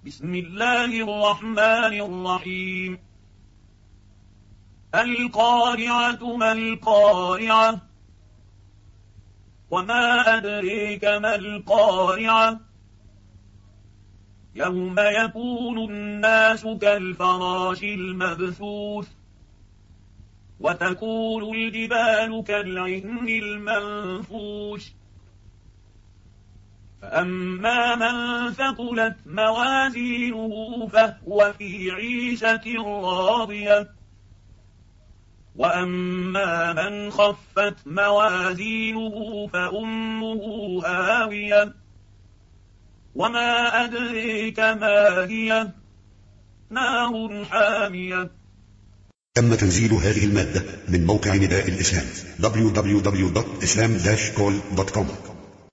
بسم الله الرحمن الرحيم. القارعة ما القارعة وما أدريك ما القارعة يوم يكون الناس كالفراش المبثوث وتكون الجبال كالعهن المنفوش فأما من ثقلت موازينه فهو في عيشة راضية وأما من خفت موازينه فأمه هاوية وما أدريك ما هي نار حامية. تم تنزيل هذه المادة من موقع نداء الإسلام www.islam-call.com